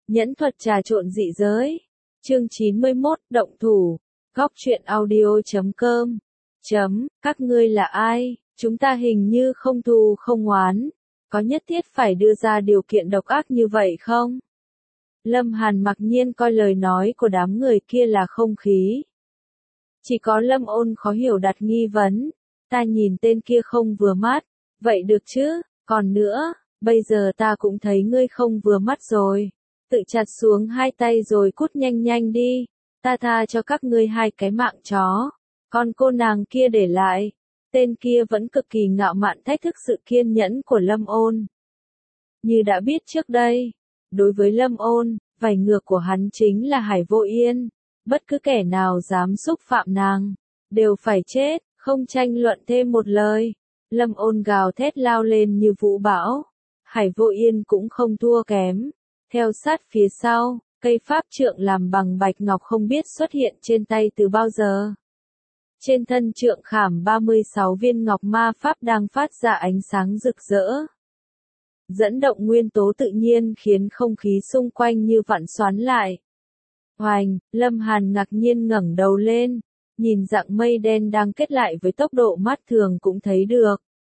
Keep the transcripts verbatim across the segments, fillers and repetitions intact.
Nhẫn thuật trà trộn dị giới. Chương chín mươi mốt, động thủ. Góc truyện audio chấm com. Chấm, các ngươi là ai? Chúng ta hình như không thù không oán. Có nhất thiết phải đưa ra điều kiện độc ác như vậy không? Lâm Hàn mặc nhiên coi lời nói của đám người kia là không khí. Chỉ có Lâm Ôn khó hiểu đặt nghi vấn. Ta nhìn tên kia không vừa mắt. Vậy được chứ, còn nữa, bây giờ ta cũng thấy ngươi không vừa mắt rồi. Tự chặt xuống hai tay rồi cút nhanh nhanh đi. Ta tha cho các ngươi hai cái mạng chó. Còn cô nàng kia để lại. Tên kia vẫn cực kỳ ngạo mạn thách thức sự kiên nhẫn của Lâm Ôn. Như đã biết trước đây, đối với Lâm Ôn, vảy ngược của hắn chính là Hải Vô Yên. Bất cứ kẻ nào dám xúc phạm nàng, đều phải chết, không tranh luận thêm một lời. Lâm Ôn gào thét lao lên như vũ bão. Hải Vô Yên cũng không thua kém. Theo sát phía sau, cây pháp trượng làm bằng bạch ngọc không biết xuất hiện trên tay từ bao giờ. Trên thân trượng khảm ba mươi sáu viên ngọc ma pháp đang phát ra ánh sáng rực rỡ. Dẫn động nguyên tố tự nhiên khiến không khí xung quanh như vặn xoắn lại. Hoành, Lâm Hàn ngạc nhiên ngẩng đầu lên, nhìn dạng mây đen đang kết lại với tốc độ mắt thường cũng thấy được.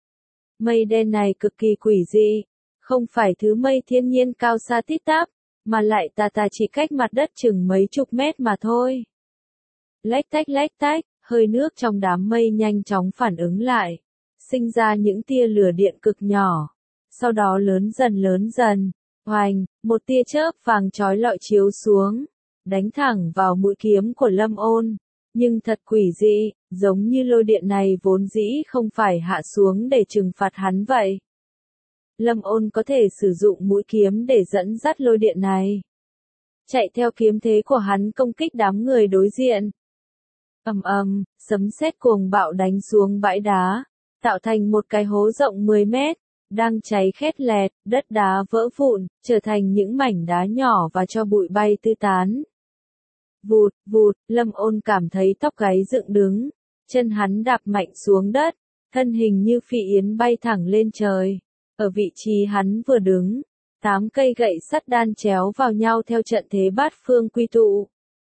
Mây đen này cực kỳ quỷ dị, không phải thứ mây thiên nhiên cao xa tít tắp, mà lại tà tà chỉ cách mặt đất chừng mấy chục mét mà thôi. Lách tách lách tách, hơi nước trong đám mây nhanh chóng phản ứng lại, sinh ra những tia lửa điện cực nhỏ, sau đó lớn dần lớn dần, hoành, một tia chớp vàng chói lọi chiếu xuống, đánh thẳng vào mũi kiếm của Lâm Ôn, nhưng thật quỷ dị, giống như lôi điện này vốn dĩ không phải hạ xuống để trừng phạt hắn vậy. Lâm Ôn có thể sử dụng mũi kiếm để dẫn dắt lôi điện này. Chạy theo kiếm thế của hắn công kích đám người đối diện. Ầm ầm, sấm sét cuồng bạo đánh xuống bãi đá, tạo thành một cái hố rộng mười mét, đang cháy khét lẹt, đất đá vỡ vụn, trở thành những mảnh đá nhỏ và cho bụi bay tứ tán. Vụt, vụt, Lâm Ôn cảm thấy tóc gáy dựng đứng, chân hắn đạp mạnh xuống đất, thân hình như phi yến bay thẳng lên trời. Ở vị trí hắn vừa đứng, tám cây gậy sắt đan chéo vào nhau theo trận thế bát phương quy tụ.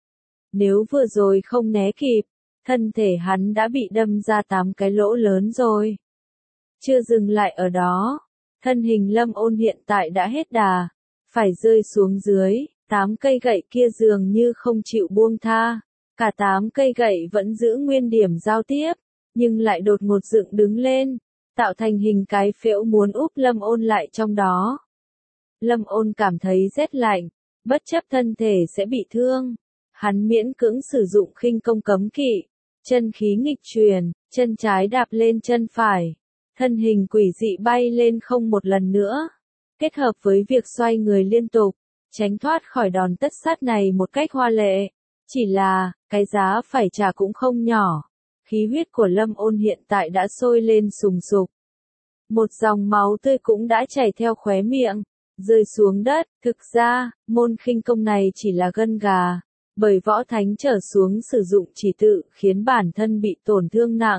Nếu vừa rồi không né kịp, thân thể hắn đã bị đâm ra tám cái lỗ lớn rồi. Chưa dừng lại ở đó, thân hình Lâm Ôn hiện tại đã hết đà, phải rơi xuống dưới, tám cây gậy kia dường như không chịu buông tha. Cả tám cây gậy vẫn giữ nguyên điểm giao tiếp, nhưng lại đột ngột dựng đứng lên, tạo thành hình cái phễu muốn úp Lâm Ôn lại trong đó. Lâm Ôn cảm thấy rét lạnh, bất chấp thân thể sẽ bị thương. Hắn miễn cưỡng sử dụng khinh công cấm kỵ, chân khí nghịch truyền, chân trái đạp lên chân phải. Thân hình quỷ dị bay lên không một lần nữa. Kết hợp với việc xoay người liên tục, tránh thoát khỏi đòn tất sát này một cách hoa lệ. Chỉ là, cái giá phải trả cũng không nhỏ. Khí huyết của Lâm Ôn hiện tại đã sôi lên sùng sục. Một dòng máu tươi cũng đã chảy theo khóe miệng, rơi xuống đất. Thực ra, môn khinh công này chỉ là gân gà, bởi võ thánh trở xuống sử dụng chỉ tự khiến bản thân bị tổn thương nặng.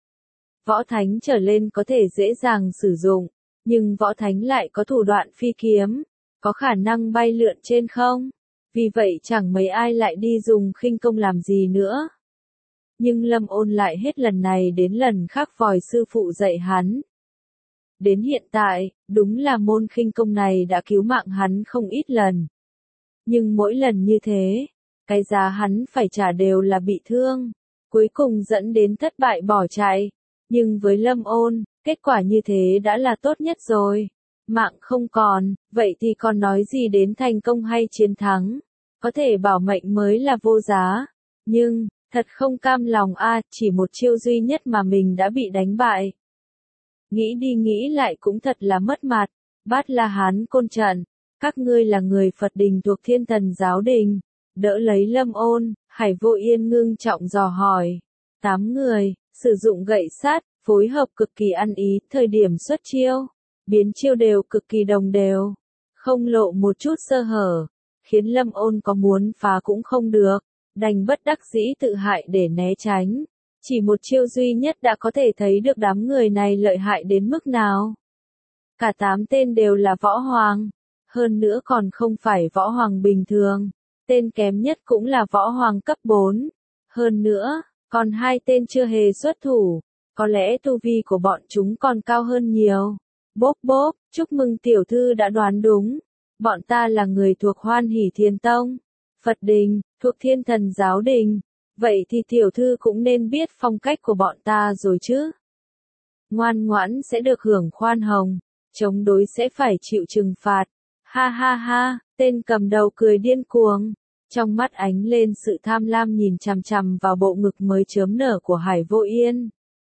Võ thánh trở lên có thể dễ dàng sử dụng, nhưng võ thánh lại có thủ đoạn phi kiếm, có khả năng bay lượn trên không. Vì vậy chẳng mấy ai lại đi dùng khinh công làm gì nữa. Nhưng Lâm Ôn lại hết lần này đến lần khác vòi sư phụ dạy hắn. Đến hiện tại, đúng là môn khinh công này đã cứu mạng hắn không ít lần. Nhưng mỗi lần như thế, cái giá hắn phải trả đều là bị thương, cuối cùng dẫn đến thất bại bỏ chạy. Nhưng với Lâm Ôn, kết quả như thế đã là tốt nhất rồi. Mạng không còn, vậy thì còn nói gì đến thành công hay chiến thắng. Có thể bảo mệnh mới là vô giá. Nhưng, thật không cam lòng a, à, chỉ một chiêu duy nhất mà mình đã bị đánh bại. Nghĩ đi nghĩ lại cũng thật là mất mặt. Bát La Hán Côn Trận, các ngươi là người Phật đình thuộc Thiên Thần giáo đình. Đỡ lấy Lâm Ôn, Hải Vô Yên ngưng trọng dò hỏi. Tám người, sử dụng gậy sắt, phối hợp cực kỳ ăn ý, thời điểm xuất chiêu, biến chiêu đều cực kỳ đồng đều, không lộ một chút sơ hở, khiến Lâm Ôn có muốn phá cũng không được, đành bất đắc dĩ tự hại để né tránh. Chỉ một chiêu duy nhất đã có thể thấy được đám người này lợi hại đến mức nào. Cả tám tên đều là võ hoàng, Hơn nữa còn không phải võ hoàng bình thường, tên kém nhất cũng là võ hoàng cấp bốn. Hơn nữa, còn hai tên chưa hề xuất thủ, có lẽ tu vi của bọn chúng còn cao hơn nhiều. Bốp bốp, chúc mừng tiểu thư đã đoán đúng. Bọn ta là người thuộc Hoan Hỷ Thiền Tông, Phật Đình, thuộc Thiên Thần Giáo Đình. Vậy thì tiểu thư cũng nên biết phong cách của bọn ta rồi chứ. Ngoan ngoãn sẽ được hưởng khoan hồng, chống đối sẽ phải chịu trừng phạt. Ha ha ha, tên cầm đầu cười điên cuồng. Trong mắt ánh lên sự tham lam nhìn chằm chằm vào bộ ngực mới chớm nở của Hải Vô Yên.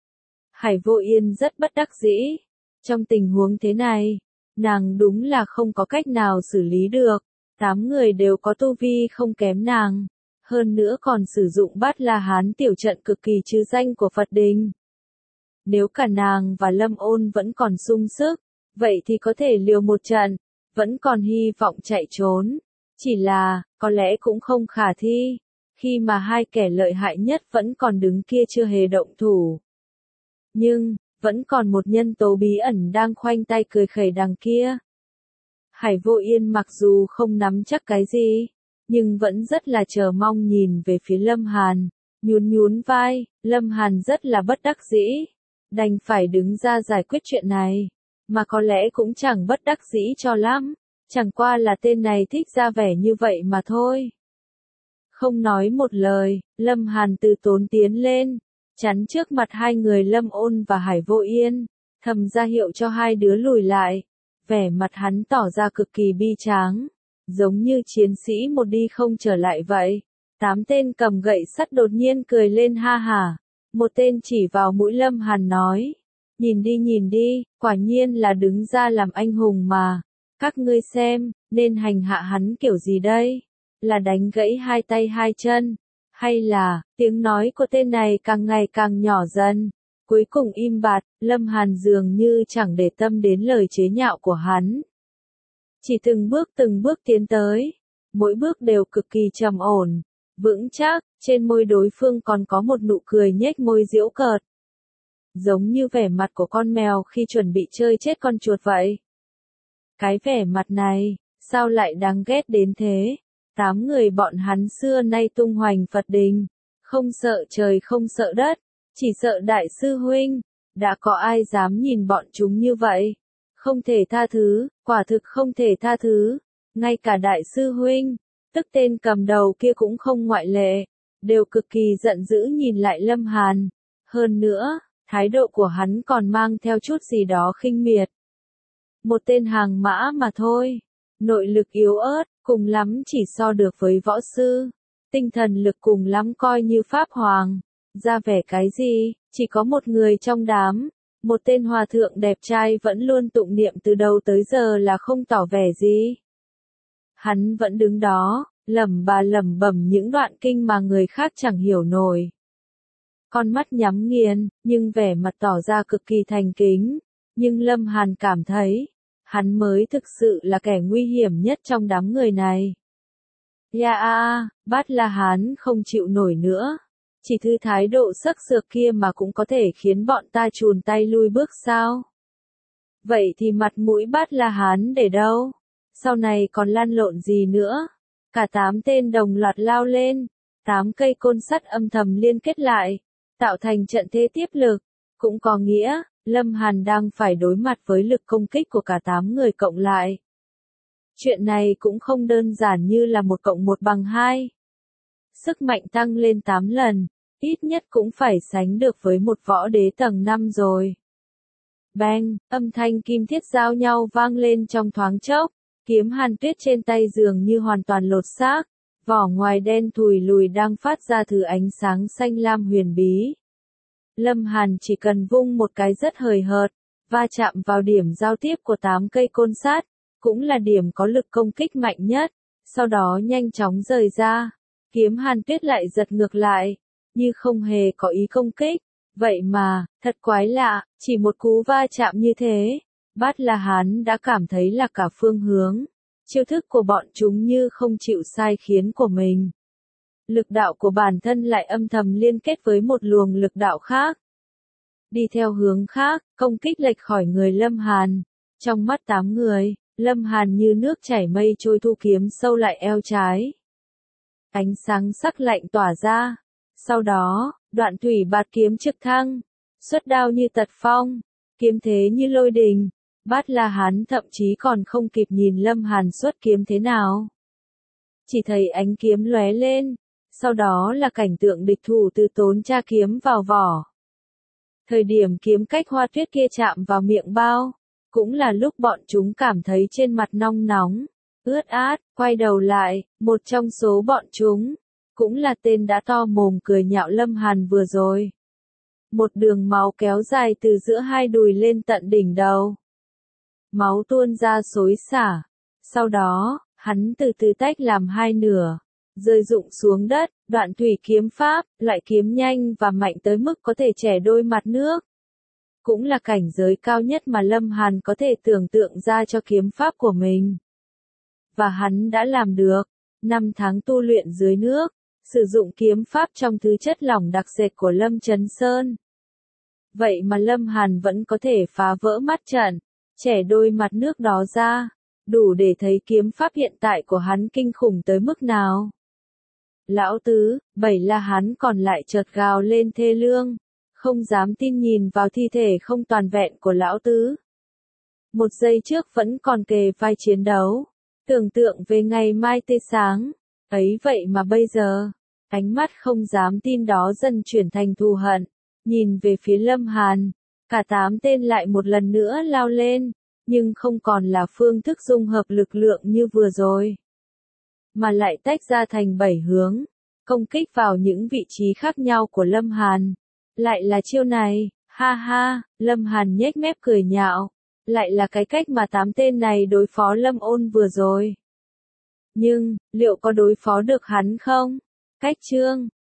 Hải Vô Yên rất bất đắc dĩ. Trong tình huống thế này, nàng đúng là không có cách nào xử lý được. Tám người đều có tu vi không kém nàng. Hơn nữa còn sử dụng Bát La Hán tiểu trận cực kỳ trừ danh của Phật Đình. Nếu cả nàng và Lâm Ôn vẫn còn sung sức, vậy thì có thể liều một trận, vẫn còn hy vọng chạy trốn. Chỉ là, có lẽ cũng không khả thi, khi mà hai kẻ lợi hại nhất vẫn còn đứng kia chưa hề động thủ. Nhưng, vẫn còn một nhân tố bí ẩn đang khoanh tay cười khẩy đằng kia. Hải Vô Yên mặc dù không nắm chắc cái gì, nhưng vẫn rất là chờ mong nhìn về phía Lâm Hàn, nhún nhún vai. Lâm Hàn rất là bất đắc dĩ, đành phải đứng ra giải quyết chuyện này, mà có lẽ cũng chẳng bất đắc dĩ cho lắm, chẳng qua là tên này thích ra vẻ như vậy mà thôi. Không nói một lời, Lâm Hàn từ tốn tiến lên, chắn trước mặt hai người Lâm Ôn và Hải Vô Yên, thầm ra hiệu cho hai đứa lùi lại. Vẻ mặt hắn tỏ ra cực kỳ bi tráng, giống như chiến sĩ một đi không trở lại vậy. Tám tên cầm gậy sắt đột nhiên cười lên ha hả. Một tên chỉ vào mũi Lâm Hàn nói, nhìn đi nhìn đi, quả nhiên là đứng ra làm anh hùng mà. Các ngươi xem, nên hành hạ hắn kiểu gì đây? Là đánh gãy hai tay hai chân? Hay là, tiếng nói của tên này càng ngày càng nhỏ dần? Cuối cùng im bặt, Lâm Hàn dường như chẳng để tâm đến lời chế nhạo của hắn. Chỉ từng bước từng bước tiến tới, mỗi bước đều cực kỳ trầm ổn, vững chắc, trên môi đối phương còn có một nụ cười nhếch môi giễu cợt. Giống như vẻ mặt của con mèo khi chuẩn bị chơi chết con chuột vậy. Cái vẻ mặt này, sao lại đáng ghét đến thế? Tám người bọn hắn xưa nay tung hoành Phật Đình, không sợ trời không sợ đất, chỉ sợ đại sư huynh. Đã có ai dám nhìn bọn chúng như vậy? Không thể tha thứ, quả thực không thể tha thứ. Ngay cả đại sư huynh, tức tên cầm đầu kia cũng không ngoại lệ, đều cực kỳ giận dữ nhìn lại Lâm Hàn. Hơn nữa, thái độ của hắn còn mang theo chút gì đó khinh miệt. Một tên hàng mã mà thôi, nội lực yếu ớt, cùng lắm chỉ so được với võ sư, tinh thần lực cùng lắm coi như pháp hoàng. Ra vẻ cái gì, chỉ có một người trong đám, một tên hòa thượng đẹp trai vẫn luôn tụng niệm từ đầu tới giờ là không tỏ vẻ gì. Hắn vẫn đứng đó, lẩm bà lẩm bẩm những đoạn kinh mà người khác chẳng hiểu nổi. Con mắt nhắm nghiền, nhưng vẻ mặt tỏ ra cực kỳ thành kính. Nhưng Lâm Hàn cảm thấy, hắn mới thực sự là kẻ nguy hiểm nhất trong đám người này. Ya a, Bát La Hán không chịu nổi nữa. Chỉ thư thái độ sắc sược kia mà cũng có thể khiến bọn ta chùn tay lui bước sao? Vậy thì mặt mũi Bát La Hán để đâu? Sau này còn lăn lộn gì nữa? Cả tám tên đồng loạt lao lên, tám cây côn sắt âm thầm liên kết lại, tạo thành trận thế tiếp lực. Cũng có nghĩa, Lâm Hàn đang phải đối mặt với lực công kích của cả tám người cộng lại. Chuyện này cũng không đơn giản như là một cộng một bằng hai. Sức mạnh tăng lên tám lần, ít nhất cũng phải sánh được với một võ đế tầng năm rồi. Bang, âm thanh kim thiết giao nhau vang lên trong thoáng chốc, kiếm Hàn Tuyết trên tay dường như hoàn toàn lột xác, vỏ ngoài đen thùi lùi đang phát ra thứ ánh sáng xanh lam huyền bí. Lâm Hàn chỉ cần vung một cái rất hời hợt, va chạm vào điểm giao tiếp của tám cây côn sắt, cũng là điểm có lực công kích mạnh nhất, sau đó nhanh chóng rời ra. Kiếm Hàn Tuyết lại giật ngược lại, như không hề có ý công kích. Vậy mà, thật quái lạ, chỉ một cú va chạm như thế, Bát La Hán đã cảm thấy là cả phương hướng. Chiêu thức của bọn chúng như không chịu sai khiến của mình. Lực đạo của bản thân lại âm thầm liên kết với một luồng lực đạo khác. Đi theo hướng khác, công kích lệch khỏi người Lâm Hàn. Trong mắt tám người, Lâm Hàn như nước chảy mây trôi thu kiếm sâu lại eo trái. Ánh sáng sắc lạnh tỏa ra. Sau đó, Đoạn Thủy bạt kiếm trực thăng, xuất đao như tật phong, kiếm thế như lôi đình. Bát La Hán thậm chí còn không kịp nhìn Lâm Hàn xuất kiếm thế nào. Chỉ thấy ánh kiếm lóe lên, sau đó là cảnh tượng địch thủ từ tốn tra kiếm vào vỏ. Thời điểm kiếm cách hoa tuyết kia chạm vào miệng bao, cũng là lúc bọn chúng cảm thấy trên mặt nong nóng, ướt át, quay đầu lại, một trong số bọn chúng, cũng là tên đã to mồm cười nhạo Lâm Hàn vừa rồi. Một đường máu kéo dài từ giữa hai đùi lên tận đỉnh đầu. Máu tuôn ra xối xả. Sau đó, hắn từ từ tách làm hai nửa, rơi rụng xuống đất. Đoạn thủy kiếm pháp, loại kiếm nhanh và mạnh tới mức có thể chẻ đôi mặt nước. Cũng là cảnh giới cao nhất mà Lâm Hàn có thể tưởng tượng ra cho kiếm pháp của mình. Và hắn đã làm được. Năm tháng tu luyện dưới nước, sử dụng kiếm pháp trong thứ chất lỏng đặc sệt của Lâm Chấn Sơn. Vậy mà Lâm Hàn vẫn có thể phá vỡ mắt trận, chẻ đôi mặt nước đó ra, đủ để thấy kiếm pháp hiện tại của hắn kinh khủng tới mức nào. Lão tứ, Bảy La Hán còn lại chợt gào lên thê lương, không dám tin nhìn vào thi thể không toàn vẹn của lão tứ. Một giây trước vẫn còn kề vai chiến đấu, tưởng tượng về ngày mai tươi sáng, ấy vậy mà bây giờ, ánh mắt không dám tin đó dần chuyển thành thù hận, nhìn về phía Lâm Hàn, cả tám tên lại một lần nữa lao lên, nhưng không còn là phương thức dung hợp lực lượng như vừa rồi, mà lại tách ra thành bảy hướng, công kích vào những vị trí khác nhau của Lâm Hàn. Lại là chiêu này, ha ha, Lâm Hàn nhếch mép cười nhạo, lại là cái cách mà tám tên này đối phó Lâm Ôn vừa rồi. Nhưng, liệu có đối phó được hắn không? Cách chương